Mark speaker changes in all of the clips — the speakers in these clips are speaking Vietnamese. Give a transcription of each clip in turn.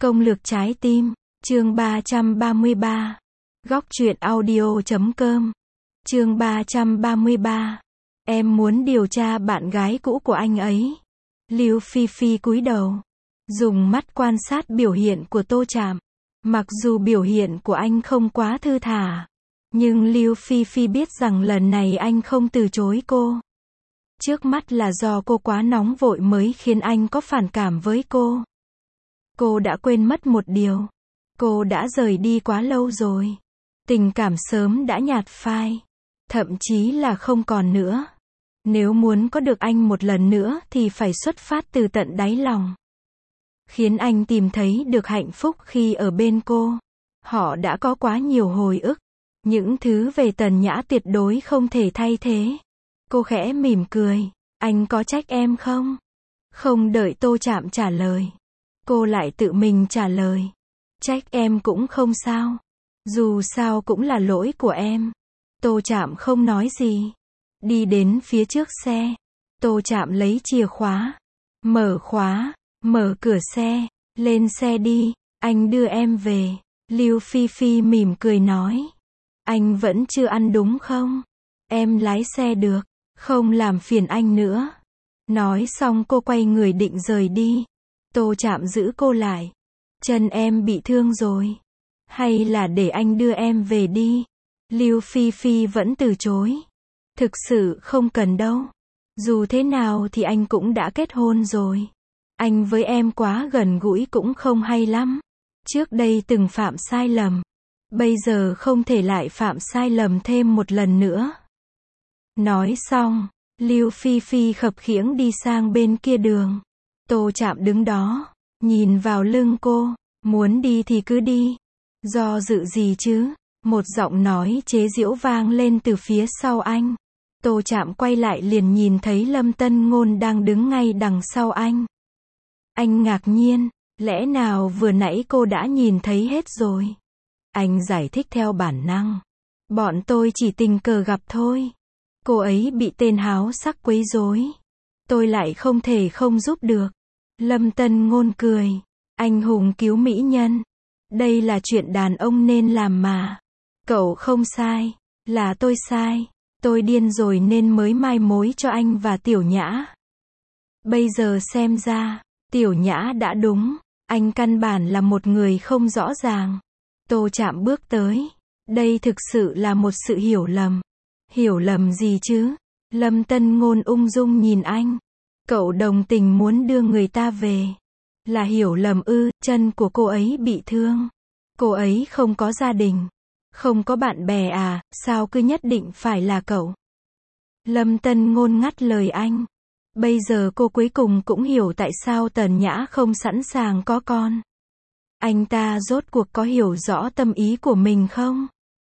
Speaker 1: Công lược trái tim, chương 333. Góc truyện audio.com. Chương 333. Em muốn điều tra bạn gái cũ của anh ấy. Lưu Phi Phi cúi đầu, dùng mắt quan sát biểu hiện của Tô Trạm. Mặc dù biểu hiện của anh không quá thư thả, nhưng Lưu Phi Phi biết rằng lần này anh không từ chối cô. Trước mắt là do cô quá nóng vội mới khiến anh có phản cảm với cô. Cô đã quên mất một điều. Cô đã rời đi quá lâu rồi. Tình cảm sớm đã nhạt phai. Thậm chí là không còn nữa. Nếu muốn có được anh một lần nữa thì phải xuất phát từ tận đáy lòng. Khiến anh tìm thấy được hạnh phúc khi ở bên cô. Họ đã có quá nhiều hồi ức. Những thứ về Tần Nhã tuyệt đối không thể thay thế. Cô khẽ mỉm cười. Anh có trách em không? Không đợi Tô Trạm trả lời, cô lại tự mình trả lời. Trách em cũng không sao. Dù sao cũng là lỗi của em. Tô Trạm không nói gì. Đi đến phía trước xe. Tô Trạm lấy chìa khóa. Mở khóa. Mở cửa xe. Lên xe đi. Anh đưa em về. Lưu Phi Phi mỉm cười nói. Anh vẫn chưa ăn đúng không? Em lái xe được. Không làm phiền anh nữa. Nói xong cô quay người định rời đi. Tô Trạm giữ cô lại. Chân em bị thương rồi. Hay là để anh đưa em về đi? Lưu Phi Phi vẫn từ chối. Thực sự không cần đâu. Dù thế nào thì anh cũng đã kết hôn rồi. Anh với em quá gần gũi cũng không hay lắm. Trước đây từng phạm sai lầm. Bây giờ không thể lại phạm sai lầm thêm một lần nữa. Nói xong, Lưu Phi Phi khập khiễng đi sang bên kia đường. Tô Trạm đứng đó, nhìn vào lưng cô. Muốn đi thì cứ đi. Do dự gì chứ? Một giọng nói chế giễu vang lên từ phía sau anh. Tô Trạm quay lại liền nhìn thấy Lâm Tân Ngôn đang đứng ngay đằng sau anh. Anh ngạc nhiên, lẽ nào vừa nãy cô đã nhìn thấy hết rồi? Anh giải thích theo bản năng. Bọn tôi chỉ tình cờ gặp thôi. Cô ấy bị tên háo sắc quấy rối. Tôi lại không thể không giúp được. Lâm Tân Ngôn cười. Anh hùng cứu mỹ nhân. Đây là chuyện đàn ông nên làm mà. Cậu không sai. Là tôi sai. Tôi điên rồi nên mới mai mối cho anh và Tiểu Nhã. Bây giờ xem ra, Tiểu Nhã đã đúng. Anh căn bản là một người không rõ ràng. Tô Trạm bước tới. Đây thực sự là một sự hiểu lầm. Hiểu lầm gì chứ? Lâm Tân Ngôn ung dung nhìn anh. Cậu đồng tình muốn đưa người ta về. Là hiểu lầm ư? Chân của cô ấy bị thương. Cô ấy không có gia đình. Không có bạn bè à? Sao cứ nhất định phải là cậu? Lâm Tân Ngôn ngắt lời anh. Bây giờ cô cuối cùng cũng hiểu tại sao Tần Nhã không sẵn sàng có con. Anh ta rốt cuộc có hiểu rõ tâm ý của mình không?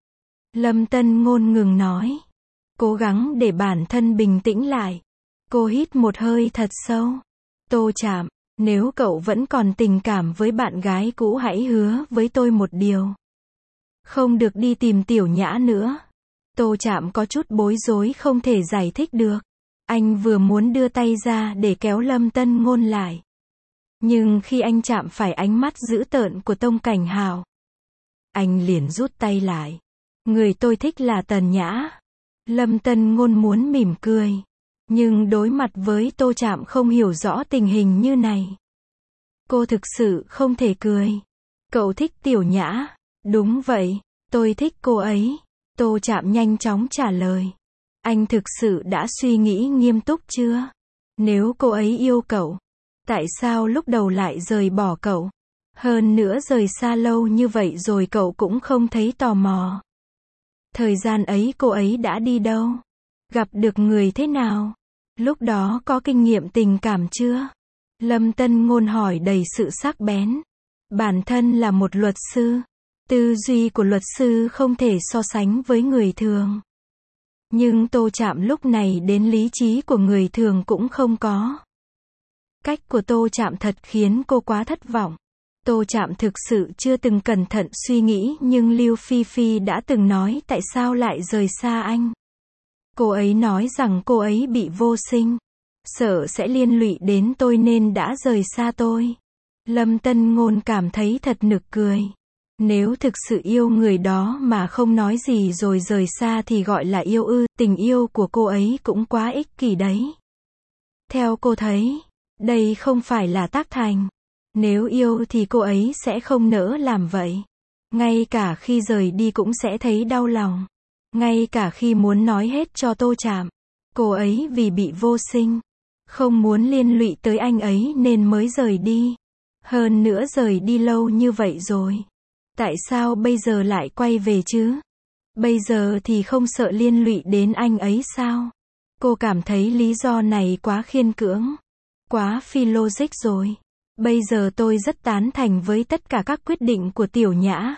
Speaker 1: Lâm Tân Ngôn ngừng nói. Cố gắng để bản thân bình tĩnh lại. Cô hít một hơi thật sâu. Tô Trạm, nếu cậu vẫn còn tình cảm với bạn gái cũ hãy hứa với tôi một điều. Không được đi tìm Tiểu Nhã nữa. Tô Trạm có chút bối rối không thể giải thích được. Anh vừa muốn đưa tay ra để kéo Lâm Tân Ngôn lại. Nhưng khi anh chạm phải ánh mắt dữ tợn của Tông Cảnh Hào, anh liền rút tay lại. Người tôi thích là Tần Nhã. Lâm Tân Ngôn muốn mỉm cười. Nhưng đối mặt với Tô Trạm không hiểu rõ tình hình như này. Cô thực sự không thể cười. Cậu thích Tiểu Nhã. Đúng vậy, tôi thích cô ấy. Tô Trạm nhanh chóng trả lời. Anh thực sự đã suy nghĩ nghiêm túc chưa? Nếu cô ấy yêu cậu, tại sao lúc đầu lại rời bỏ cậu? Hơn nữa rời xa lâu như vậy rồi cậu cũng không thấy tò mò. Thời gian ấy cô ấy đã đi đâu? Gặp được người thế nào? Lúc đó có kinh nghiệm tình cảm chưa? Lâm Tân Ngôn hỏi đầy sự sắc bén. Bản thân là một luật sư. Tư duy của luật sư không thể so sánh với người thường. Nhưng Tô Trạm lúc này đến lý trí của người thường cũng không có. Cách của Tô Trạm thật khiến cô quá thất vọng. Tô Trạm thực sự chưa từng cẩn thận suy nghĩ nhưng Lưu Phi Phi đã từng nói tại sao lại rời xa anh. Cô ấy nói rằng cô ấy bị vô sinh. Sợ sẽ liên lụy đến tôi nên đã rời xa tôi. Lâm Tân Ngôn cảm thấy thật nực cười. Nếu thực sự yêu người đó mà không nói gì rồi rời xa thì gọi là yêu ư, tình yêu của cô ấy cũng quá ích kỷ đấy. Theo cô thấy, đây không phải là tác thành. Nếu yêu thì cô ấy sẽ không nỡ làm vậy. Ngay cả khi rời đi cũng sẽ thấy đau lòng. Ngay cả khi muốn nói hết cho Tô Trạm. Cô ấy vì bị vô sinh, không muốn liên lụy tới anh ấy nên mới rời đi. Hơn nữa rời đi lâu như vậy rồi. Tại sao bây giờ lại quay về chứ? Bây giờ thì không sợ liên lụy đến anh ấy sao? Cô cảm thấy lý do này quá khiên cưỡng. Quá phi logic rồi. Bây giờ tôi rất tán thành với tất cả các quyết định của Tiểu Nhã.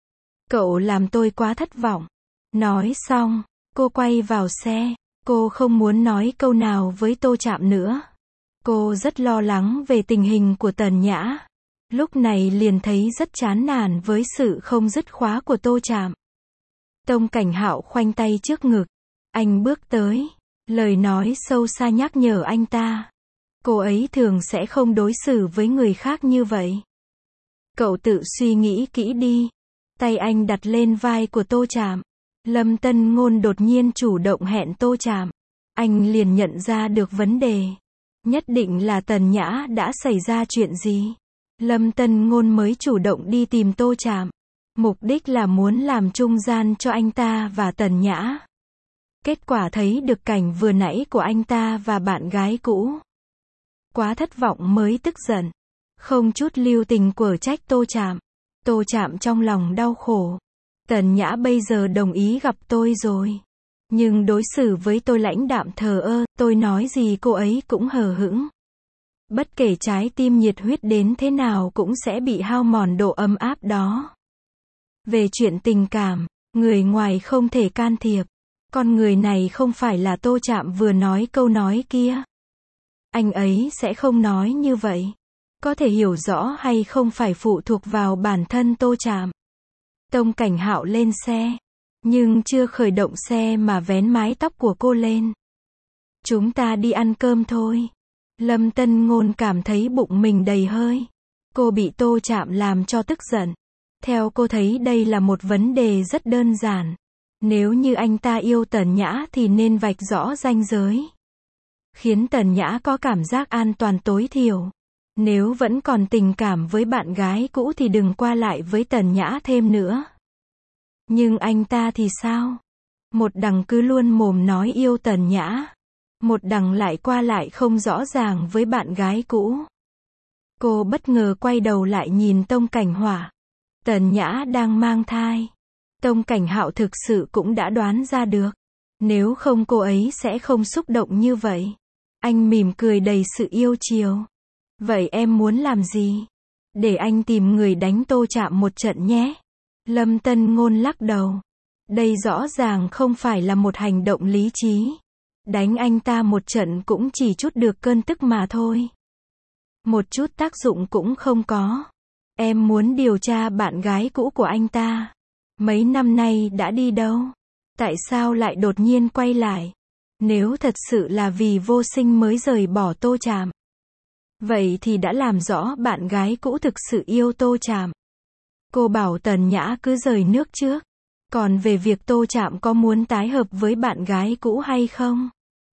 Speaker 1: Cậu làm tôi quá thất vọng. Nói xong, cô quay vào xe. Cô không muốn nói câu nào với Tô Trạm nữa. Cô rất lo lắng về tình hình của Tần Nhã. Lúc này liền thấy rất chán nản với sự không dứt khóa của Tô Trạm. Tông Cảnh Hạo khoanh tay trước ngực. Anh bước tới. Lời nói sâu xa nhắc nhở anh ta. Cô ấy thường sẽ không đối xử với người khác như vậy. Cậu tự suy nghĩ kỹ đi. Tay anh đặt lên vai của Tô Trạm. Lâm Tân Ngôn đột nhiên chủ động hẹn Tô Trạm. Anh liền nhận ra được vấn đề. Nhất định là Tần Nhã đã xảy ra chuyện gì. Lâm Tân Ngôn mới chủ động đi tìm Tô Trạm. Mục đích là muốn làm trung gian cho anh ta và Tần Nhã. Kết quả thấy được cảnh vừa nãy của anh ta và bạn gái cũ. Quá thất vọng mới tức giận. Không chút lưu tình quở trách Tô Trạm. Tô Trạm trong lòng đau khổ. Tần Nhã bây giờ đồng ý gặp tôi rồi. Nhưng đối xử với tôi lãnh đạm thờ ơ, tôi nói gì cô ấy cũng hờ hững. Bất kể trái tim nhiệt huyết đến thế nào cũng sẽ bị hao mòn độ ấm áp đó. Về chuyện tình cảm, người ngoài không thể can thiệp. Con người này không phải là Tô Trạm vừa nói câu nói kia. Anh ấy sẽ không nói như vậy. Có thể hiểu rõ hay không phải phụ thuộc vào bản thân Tô Trạm. Tông Cảnh Hạo lên xe. Nhưng chưa khởi động xe mà vén mái tóc của cô lên. Chúng ta đi ăn cơm thôi. Lâm Tân Ngôn cảm thấy bụng mình đầy hơi. Cô bị Tô Trạm làm cho tức giận. Theo cô thấy đây là một vấn đề rất đơn giản. Nếu như anh ta yêu Tần Nhã thì nên vạch rõ ranh giới. Khiến Tần Nhã có cảm giác an toàn tối thiểu. Nếu vẫn còn tình cảm với bạn gái cũ thì đừng qua lại với Tần Nhã thêm nữa. Nhưng anh ta thì sao? Một đằng cứ luôn mồm nói yêu Tần Nhã. Một đằng lại qua lại không rõ ràng với bạn gái cũ. Cô bất ngờ quay đầu lại nhìn Tông Cảnh Hỏa. Tần Nhã đang mang thai. Tông Cảnh Hạo thực sự cũng đã đoán ra được. Nếu không cô ấy sẽ không xúc động như vậy. Anh mỉm cười đầy sự yêu chiều. Vậy em muốn làm gì? Để anh tìm người đánh Tô Trạm một trận nhé. Lâm Tân Ngôn lắc đầu. Đây rõ ràng không phải là một hành động lý trí. Đánh anh ta một trận cũng chỉ chút được cơn tức mà thôi. Một chút tác dụng cũng không có. Em muốn điều tra bạn gái cũ của anh ta. Mấy năm nay đã đi đâu? Tại sao lại đột nhiên quay lại? Nếu thật sự là vì vô sinh mới rời bỏ Tô Trạm. Vậy thì đã làm rõ bạn gái cũ thực sự yêu Tô Trạm. Cô bảo Tần Nhã cứ rời nước trước. Còn về việc Tô Trạm có muốn tái hợp với bạn gái cũ hay không?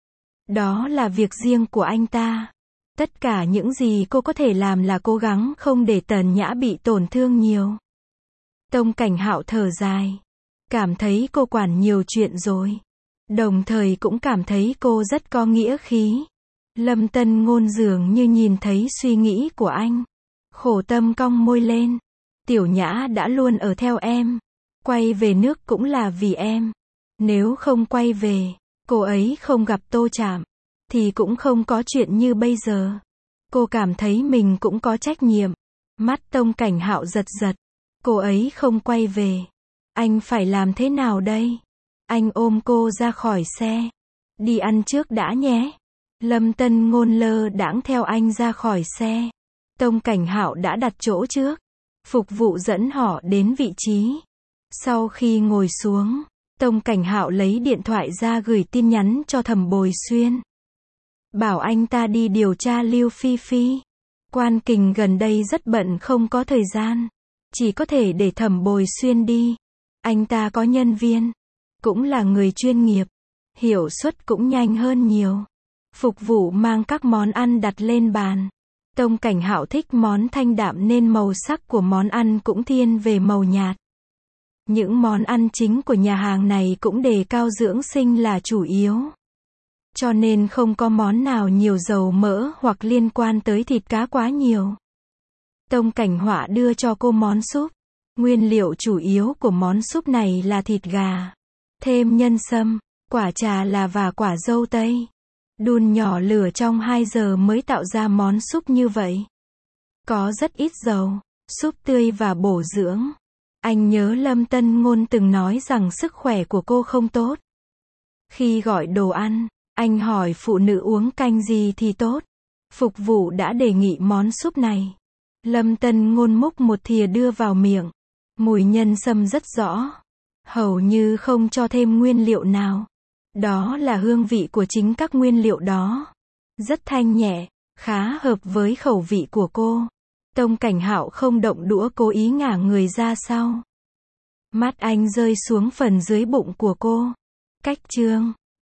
Speaker 1: Đó là việc riêng của anh ta. Tất cả những gì cô có thể làm là cố gắng không để Tần Nhã bị tổn thương nhiều. Tông Cảnh Hạo thở dài. Cảm thấy cô quản nhiều chuyện rồi. Đồng thời cũng cảm thấy cô rất có nghĩa khí. Lâm Tân Ngôn dường như nhìn thấy suy nghĩ của anh. Khổ tâm cong môi lên. Tiểu Nhã đã luôn ở theo em. Quay về nước cũng là vì em. Nếu không quay về, cô ấy không gặp Tô Trạm, thì cũng không có chuyện như bây giờ. Cô cảm thấy mình cũng có trách nhiệm. Mắt Tông Cảnh Hạo giật giật. Cô ấy không quay về. Anh phải làm thế nào đây? Anh ôm cô ra khỏi xe. Đi ăn trước đã nhé. Lâm Tân Ngôn lơ đãng theo anh ra khỏi xe. Tông Cảnh Hạo đã đặt chỗ trước. Phục vụ dẫn họ đến vị trí. Sau khi ngồi xuống, Tông Cảnh Hạo lấy điện thoại ra gửi tin nhắn cho Thẩm Bồi Xuyên. Bảo anh ta đi điều tra Lưu Phi Phi. Quan Kình gần đây rất bận không có thời gian. Chỉ có thể để Thẩm Bồi Xuyên đi. Anh ta có nhân viên. Cũng là người chuyên nghiệp. Hiệu suất cũng nhanh hơn nhiều. Phục vụ mang các món ăn đặt lên bàn. Tông Cảnh Hạo thích món thanh đạm nên màu sắc của món ăn cũng thiên về màu nhạt. Những món ăn chính của nhà hàng này cũng đề cao dưỡng sinh là chủ yếu. Cho nên không có món nào nhiều dầu mỡ hoặc liên quan tới thịt cá quá nhiều. Tông Cảnh Họa đưa cho cô món súp. Nguyên liệu chủ yếu của món súp này là thịt gà. Thêm nhân sâm, quả trà là và quả dâu tây. Đun nhỏ lửa trong 2 giờ mới tạo ra món súp như vậy. Có rất ít dầu, súp tươi và bổ dưỡng. Anh nhớ Lâm Tân Ngôn từng nói rằng sức khỏe của cô không tốt. Khi gọi đồ ăn, anh hỏi phụ nữ uống canh gì thì tốt. Phục vụ đã đề nghị món súp này. Lâm Tân Ngôn múc một thìa đưa vào miệng. Mùi nhân sâm rất rõ. Hầu như không cho thêm nguyên liệu nào. Đó là hương vị của chính các nguyên liệu đó. Rất thanh nhẹ, khá hợp với khẩu vị của cô. Tông Cảnh Hạo không động đũa cố ý ngả người ra sau. Mắt anh rơi xuống phần dưới bụng của cô. Cách chương